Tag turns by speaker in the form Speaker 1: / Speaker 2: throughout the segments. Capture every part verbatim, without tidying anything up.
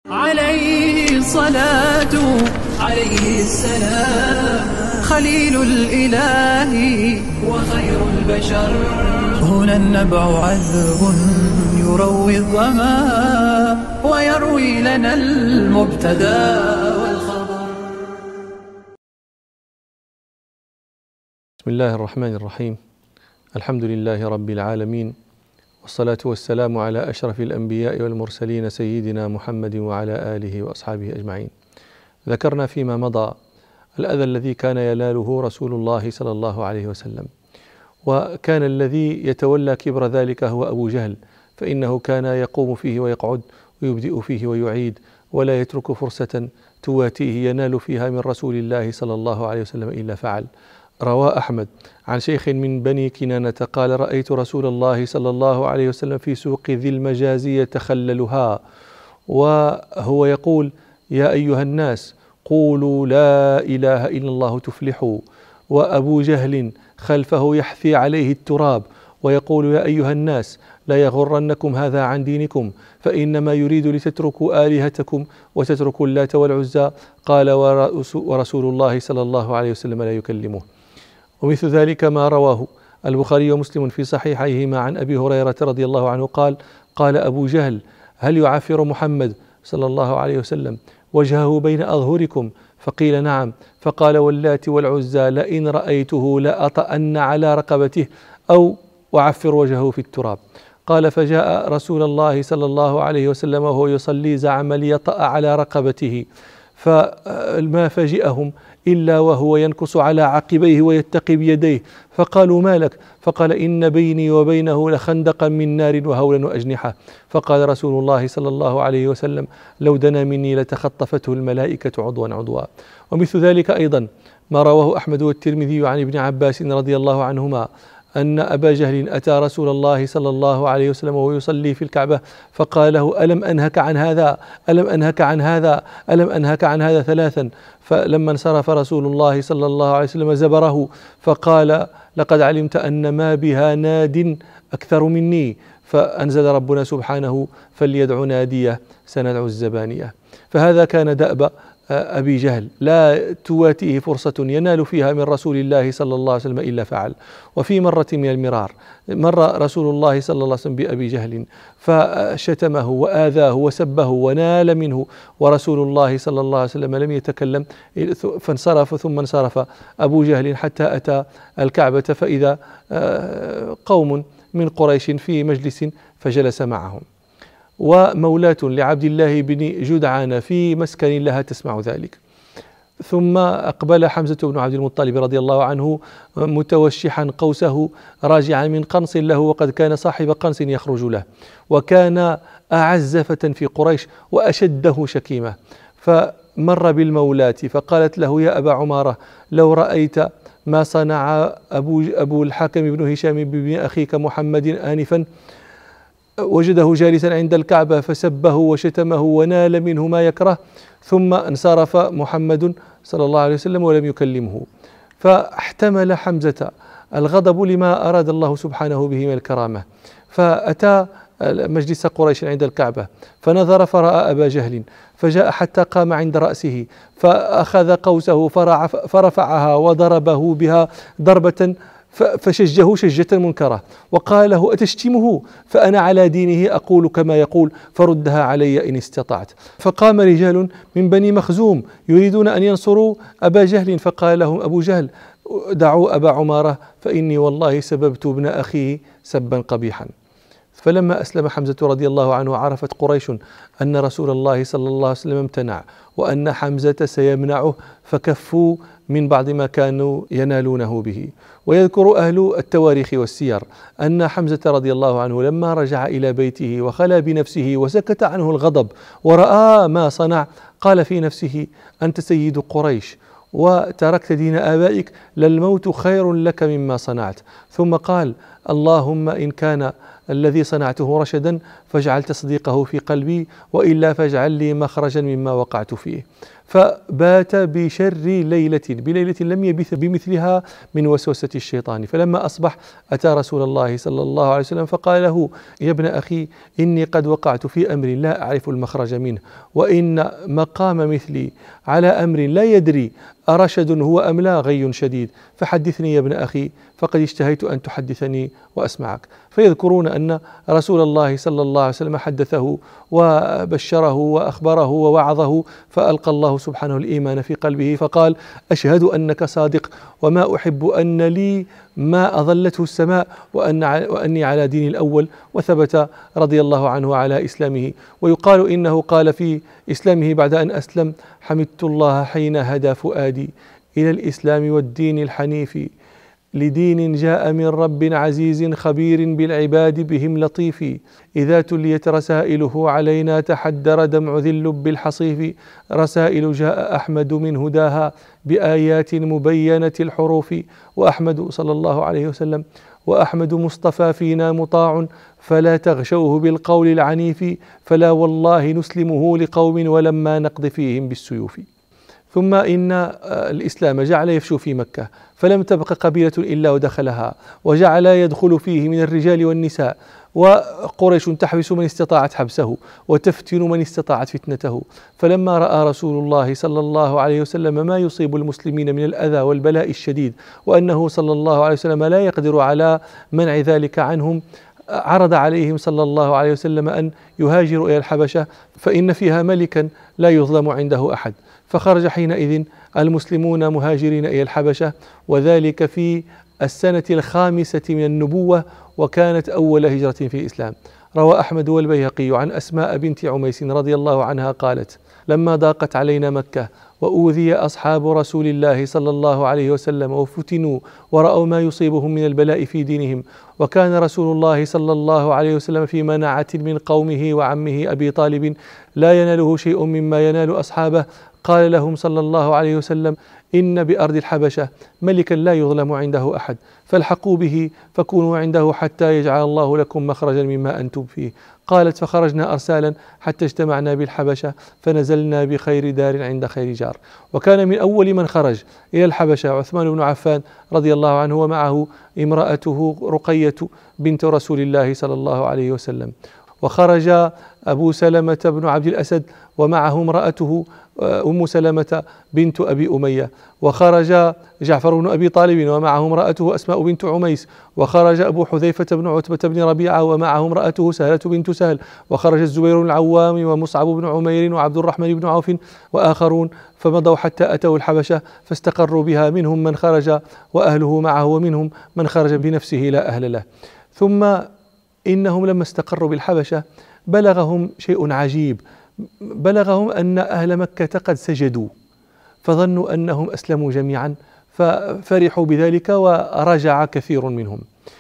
Speaker 1: عليه الصلاة عليه السلام خليل الإله وخير البشر. هنا النبع عذب يروي الظما ويروي لنا المبتدى والخبر.
Speaker 2: بسم الله الرحمن الرحيم. الحمد لله رب العالمين، والصلاة والسلام على أشرف الأنبياء والمرسلين سيدنا محمد وعلى آله وأصحابه أجمعين. ذكرنا فيما مضى الأذى الذي كان يناله رسول الله صلى الله عليه وسلم، وكان الذي يتولى كبر ذلك هو أبو جهل، فإنه كان يقوم فيه ويقعد ويبدئ فيه ويعيد، ولا يترك فرصة تواتيه ينال فيها من رسول الله صلى الله عليه وسلم إلا فعل. روى أحمد عن شيخ من بني كنانة قال: رأيت رسول الله صلى الله عليه وسلم في سوق ذي المجاز يتخللها وهو يقول: يا أيها الناس قولوا لا إله إلا الله تفلحوا، وأبو جهل خلفه يحثي عليه التراب ويقول: يا أيها الناس لا يغرنكم هذا عن دينكم، فإنما يريد لتتركوا آلهتكم وتتركوا اللات والعزى. قال: ورسول الله صلى الله عليه وسلم لا يكلمه. ومثل ذلك ما رواه البخاري ومسلم في صحيحيهما عن أبي هريرة رضي الله عنه قال: قال أبو جهل: هل يعافر محمد صلى الله عليه وسلم وجهه بين أظهركم؟ فقيل: نعم. فقال: واللات والعزى لئن رأيته لأطأن على رقبته أو أعفر وجهه في التراب. قال: فجاء رسول الله صلى الله عليه وسلم وهو يصلي زعم ليطأ على رقبته، فما فجئهم إلا وهو ينكص على عقبيه ويتقي بيديه، فقالوا: ما لك؟ فقال: إن بيني وبينه لخندقا من نار وهولا وأجنحة. فقال رسول الله صلى الله عليه وسلم: لو دنا مني لتخطفته الملائكة عضوا عضوا. ومثل ذلك أيضا ما رواه أحمد والترمذي عن ابن عباس رضي الله عنهما أن أبا جهل أتى رسول الله صلى الله عليه وسلم وهو يصلي في الكعبة فقال له: ألم أنهك عن هذا؟ ألم أنهك عن هذا؟ ألم أنهك عن هذا ثلاثا. فلما انصرف رسول الله صلى الله عليه وسلم زبره فقال: لقد علمت أن ما بها ناد أكثر مني. فأنزل ربنا سبحانه: فليدع ناديه سندع الزبانية. فهذا كان دأب أبي جهل، لا تواتيه فرصة ينال فيها من رسول الله صلى الله عليه وسلم إلا فعل. وفي مرة من المرار مر رسول الله صلى الله عليه وسلم بأبي جهل فشتمه وآذاه وسبه ونال منه، ورسول الله صلى الله عليه وسلم لم يتكلم، فانصرف ثم انصرف أبو جهل حتى أتى الكعبة فإذا قوم من قريش في مجلس فجلس معهم، ومولاة لعبد الله بن جدعان في مسكن لها تسمع ذلك. ثم أقبل حمزة بن عبد المطلب رضي الله عنه متوشحا قوسه راجعا من قنص له، وقد كان صاحب قنص يخرج له، وكان أعز فتى في قريش وأشده شكيمة. فمر بالمولاة فقالت له: يا أبا عمارة، لو رأيت ما صنع أبو, أبو الحكم بن هشام بن أخيك محمد آنفا، وجده جالسا عند الكعبة فسبه وشتمه ونال منه ما يكره، ثم انصرف محمد صلى الله عليه وسلم ولم يكلمه. فاحتمل حمزة الغضب لما أراد الله سبحانه به من الكرامة، فأتى مجلس قريش عند الكعبة فنظر فرأى أبا جهل، فجاء حتى قام عند رأسه فأخذ قوسه فرفعها وضربه بها ضربة فشجه شجة منكرة، وقال له: أتشتمه؟ فأنا على دينه أقول كما يقول، فردها علي إن استطعت. فقام رجال من بني مخزوم يريدون أن ينصروا أبا جهل، فقال لهم أبو جهل: دعوا أبا عمارة فإني والله سببت ابن أخيه سبا قبيحا. فلما أسلم حمزة رضي الله عنه عرفت قريش أن رسول الله صلى الله عليه وسلم امتنع وأن حمزة سيمنعه، فكفوا من بعض ما كانوا ينالونه به. ويذكر أهل التواريخ والسير أن حمزة رضي الله عنه لما رجع إلى بيته وخلا بنفسه وسكت عنه الغضب ورأى ما صنع، قال في نفسه: أنت سيد قريش وتركت دين آبائك، للموت خير لك مما صنعت. ثم قال: اللهم إن كان الذي صنعته رشدا فاجعل تصديقه في قلبي، وإلا فاجعل لي مخرجا مما وقعت فيه. فبات بشر ليلة بليلة لم يبث بمثلها من وسوسة الشيطان. فلما أصبح أتى رسول الله صلى الله عليه وسلم فقال له: يا ابن أخي، إني قد وقعت في أمر لا أعرف المخرج منه، وإن مقام مثلي على أمر لا يدري أرشد هو أم لا غي شديد، فحدثني يا ابن أخي، فقد اشتهيت أن تحدثني وأسمعك. فيذكرون أن رسول الله صلى الله عليه وسلم حدثه وبشره وأخبره ووعظه، فألقى الله سبحانه الإيمان في قلبه فقال: أشهد أنك صادق، وما أحب أن لي ما أظلته السماء، وأن وأني على دين الأول. وثبت رضي الله عنه على إسلامه. ويقال إنه قال في إسلامه بعد أن أسلم: حمدت الله حين هدى فؤادي إلى الإسلام والدين الحنيف، لدين جاء من رب عزيز خبير بالعباد بهم لطيف، إذا تليت رسائله علينا تحدر دمع ذي اللب الحصيف، رسائل جاء أحمد من هداها بآيات مبينة الحروف، وأحمد صلى الله عليه وسلم وأحمد مصطفى فينا مطاع، فلا تغشوه بالقول العنيف، فلا والله نسلمه لقوم ولما نقض فيهم بالسيوف. ثم إن الإسلام جعل يفشو في مكة، فلم تبق قبيلة إلا ودخلها، وجعل يدخل فيه من الرجال والنساء، وقريش تحبس من استطاعت حبسه وتفتن من استطاعت فتنته. فلما رأى رسول الله صلى الله عليه وسلم ما يصيب المسلمين من الأذى والبلاء الشديد، وأنه صلى الله عليه وسلم لا يقدر على منع ذلك عنهم، عرض عليهم صلى الله عليه وسلم أن يهاجروا إلى الحبشة، فإن فيها ملكا لا يظلم عنده أحد. فخرج حينئذ المسلمون مهاجرين إلى الحبشة، وذلك في السنة الخامسة من النبوة، وكانت أول هجرة في الإسلام. روى أحمد والبيهقي عن أسماء بنت عميس رضي الله عنها قالت: لما ضاقت علينا مكة وأوذي أصحاب رسول الله صلى الله عليه وسلم وفتنوا ورأوا ما يصيبهم من البلاء في دينهم، وكان رسول الله صلى الله عليه وسلم في مناعة من قومه وعمه أبي طالب لا يناله شيء مما ينال أصحابه، قال لهم صلى الله عليه وسلم: إن بأرض الحبشة ملكا لا يظلم عنده أحد، فالحقوا به فكونوا عنده حتى يجعل الله لكم مخرجا مما أنتم فيه. قالت: فخرجنا أرسالا حتى اجتمعنا بالحبشة، فنزلنا بخير دار عند خير جار. وكان من أول من خرج إلى الحبشة عثمان بن عفان رضي الله عنه، ومعه امرأته رقية بنت رسول الله صلى الله عليه وسلم. وخرج أبو سلمة بن عبد الأسد ومعه امرأته أم سلمة بنت أبي أمية. وخرج جعفر بن أبي طالب ومعه امرأته أسماء بنت عميس. وخرج أبو حذيفة بن عتبة بن ربيعة ومعه امرأته سهلة بنت سهل. وخرج الزبير بن العوام ومصعب بن عمير وعبد الرحمن بن عوف وآخرون، فمضوا حتى أتوا الحبشة فاستقروا بها، منهم من خرج وأهله معه، ومنهم من خرج بنفسه لا أهل له. ثم إنهم لما استقروا بالحبشة بلغهم شيء عجيب، بلغهم أن أهل مكة قد سجدوا، فظنوا أنهم أسلموا جميعا، ففرحوا بذلك ورجع كثير منهم.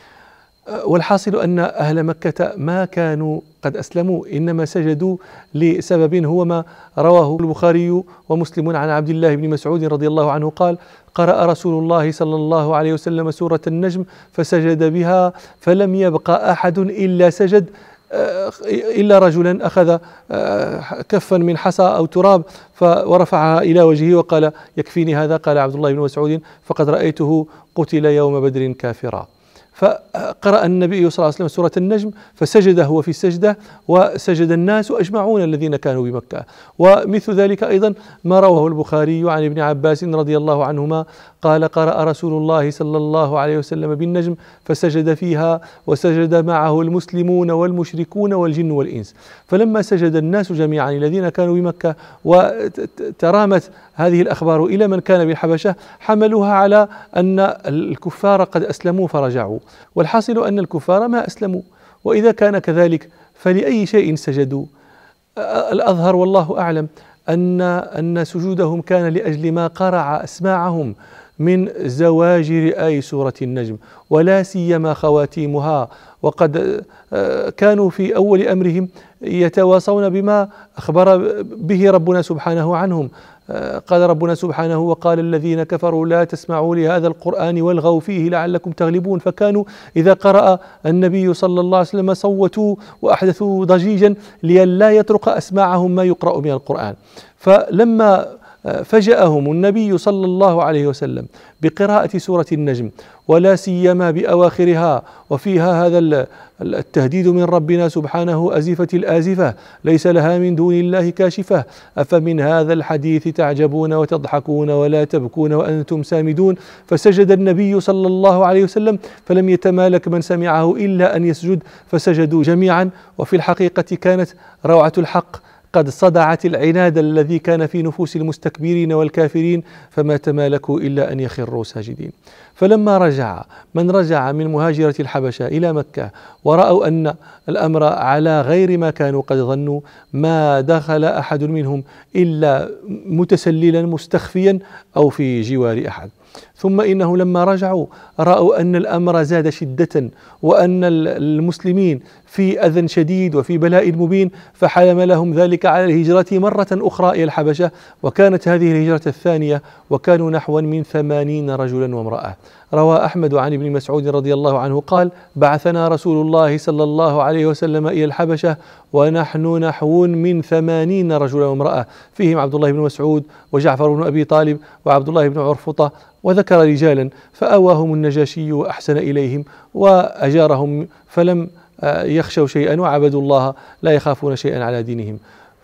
Speaker 2: والحاصل أن أهل مكة ما كانوا قد أسلموا، إنما سجدوا لسبب هو ما رواه البخاري ومسلم عن عبد الله بن مسعود رضي الله عنه قال: قرأ رسول الله صلى الله عليه وسلم سورة النجم فسجد بها، فلم يبقى أحد إلا سجد، إلا رجلا أخذ كفا من حصى أو تراب ورفعها إلى وجهه وقال: يكفيني هذا. قال عبد الله بن مسعود: فقد رأيته قتل يوم بدر كافرا. فقرأ النبي صلى الله عليه وسلم سورة النجم فسجد هو في السجدة، وسجد الناس أجمعون الذين كانوا بمكة. ومثل ذلك أيضا ما رواه البخاري عن ابن عباس رضي الله عنهما قال: قرأ رسول الله صلى الله عليه وسلم بالنجم فسجد فيها، وسجد معه المسلمون والمشركون والجن والإنس. فلما سجد الناس جميعا الذين كانوا بمكة وترامت هذه الأخبار إلى من كان بالحبشة، حملوها على أن الكفار قد أسلموا فرجعوا. والحاصل أن الكفار ما أسلموا، وإذا كان كذلك فلأي شيء سجدوا؟ الأظهر والله أعلم أن أن سجودهم كان لأجل ما قرع أسماعهم من زواجر آي سورة النجم، ولا سيما خواتيمها. وقد كانوا في أول أمرهم يتواصون بما أخبر به ربنا سبحانه عنهم، قال ربنا سبحانه: وقال الذين كفروا لا تسمعوا لهذا القرآن والغوا فيه لعلكم تغلبون. فكانوا إذا قرأ النبي صلى الله عليه وسلم صوتوا وأحدثوا ضجيجا لئلا يطرق أسماعهم ما يقرأ من القرآن. فلما فجأهم النبي صلى الله عليه وسلم بقراءة سورة النجم، ولا سيما بأواخرها وفيها هذا التهديد من ربنا سبحانه: أزفة الآزفة ليس لها من دون الله كاشفة أفمن هذا الحديث تعجبون وتضحكون ولا تبكون وأنتم سامدون. فسجد النبي صلى الله عليه وسلم فلم يتمالك من سمعه إلا أن يسجد، فسجدوا جميعا. وفي الحقيقة كانت روعة الحق قد صدعت العناد الذي كان في نفوس المستكبرين والكافرين، فما تمالكوا إلا أن يخروا ساجدين. فلما رجع من رجع من مهاجرة الحبشة إلى مكة ورأوا أن الأمر على غير ما كانوا قد ظنوا، ما دخل أحد منهم إلا متسللا مستخفيا أو في جوار أحد. ثم إنه لما رجعوا رأوا أن الأمر زاد شدة، وأن المسلمين في أذى شديد وفي بلاء مبين، فحلم لهم ذلك على الهجرة مرة أخرى إلى الحبشة، وكانت هذه الهجرة الثانية، وكانوا نحو من ثمانين رجلا وامرأة. روى أحمد عن ابن مسعود رضي الله عنه قال: بعثنا رسول الله صلى الله عليه وسلم إلى الحبشة ونحن نحو من ثمانين رجلا وامرأة، فيهم عبد الله بن مسعود وجعفر بن أبي طالب وعبد الله بن عرفطة، وذكر رجالا فأواهم النجاشي وأحسن إليهم وأجارهم، فلم يخشوا شيئا وعبدوا الله لا يخافون شيئا على دينهم.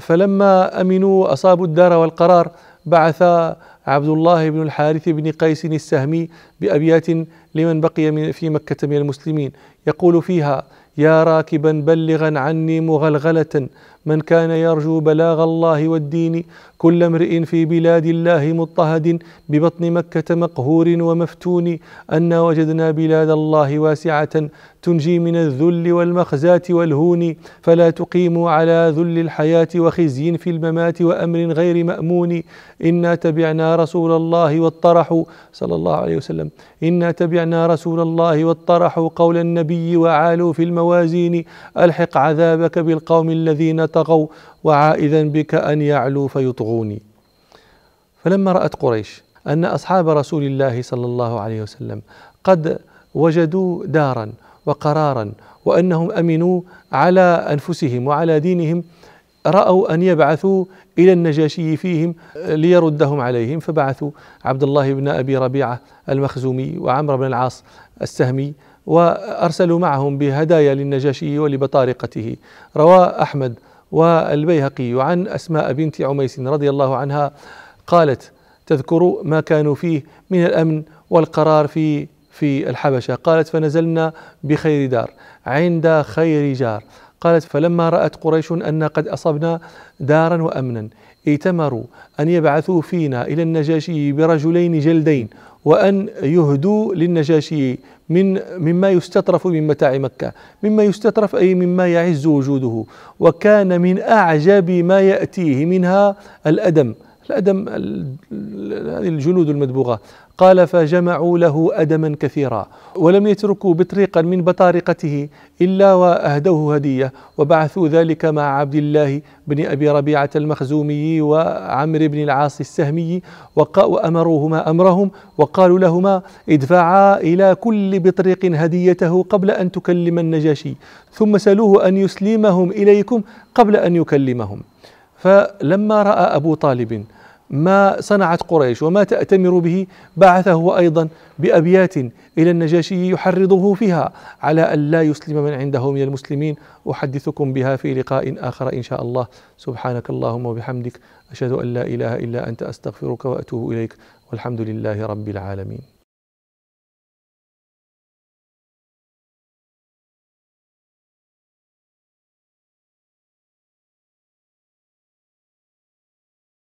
Speaker 2: فلما أمنوا أصابوا الدار والقرار، بعث عبد الله بن الحارث بن قيس السهمي بأبيات لمن بقي في مكة من المسلمين، يقول فيها: يا راكبا بلغا عني مغلغلة، من كان يرجو بلاغ الله والدين، كل امرئ في بلاد الله مضطهد، ببطن مكة مقهور ومفتون، أنا وجدنا بلاد الله واسعة، تنجي من الذل والمخزاة والهون، فلا تقيموا على ذل الحياة وخزي في الممات وأمر غير مأمون، إنا تبعنا رسول الله واطرحوا صلى الله عليه وسلم إنا تبعنا رسول الله واطرحوا قول النبي وعالوا في الموازين، ألحق عذابك بالقوم الذين طغوا، وعائذا بك أن يعلوا فيطغوني. فلما رأت قريش أن أصحاب رسول الله صلى الله عليه وسلم قد وجدوا دارا وقرارا، وأنهم أمنوا على أنفسهم وعلى دينهم، رأوا أن يبعثوا إلى النجاشي فيهم ليردهم عليهم، فبعثوا عبد الله بن أبي ربيعة المخزومي وعمر بن العاص السهمي، وأرسلوا معهم بهدايا للنجاشي ولبطارقته. روى أحمد والبيهقي عن أسماء بنت عميس رضي الله عنها قالت تذكر ما كانوا فيه من الأمن والقرار في في الحبشة، قالت: فنزلنا بخير دار عند خير جار. قالت: فلما رأت قريش أن قد أصبنا دارا وأمنا، ائتمروا أن يبعثوا فينا إلى النجاشي برجلين جلدين، وأن يهدوا للنجاشي من مما يستطرف من متاع مكة، مما يستطرف أي مما يعز وجوده. وكان من أعجب ما يأتيه منها الأدم، الأدم هذه الجلود المدبوغة. قال: فجمعوا له أدما كثيرا، ولم يتركوا بطريقا من بطارقته إلا وأهدوه هدية، وبعثوا ذلك مع عبد الله بن أبي ربيعة المخزومي وعمر بن العاص السهمي، وأمروهما أمرهم، وقالوا لهما: ادفعا إلى كل بطريق هديته قبل أن تكلم النجاشي، ثم سألوه أن يسلمهم إليكم قبل أن يكلمهم. فلما رأى أبو طالب ما صنعت قريش وما تأتمر به، بعثه أيضا بأبيات إلى النجاشي يحرضه فيها على أن لا يسلم من عنده من المسلمين. أحدثكم بها في لقاء آخر إن شاء الله. سبحانك اللهم وبحمدك، أشهد أن لا إله إلا أنت، أستغفرك وأتوب إليك، والحمد لله رب العالمين.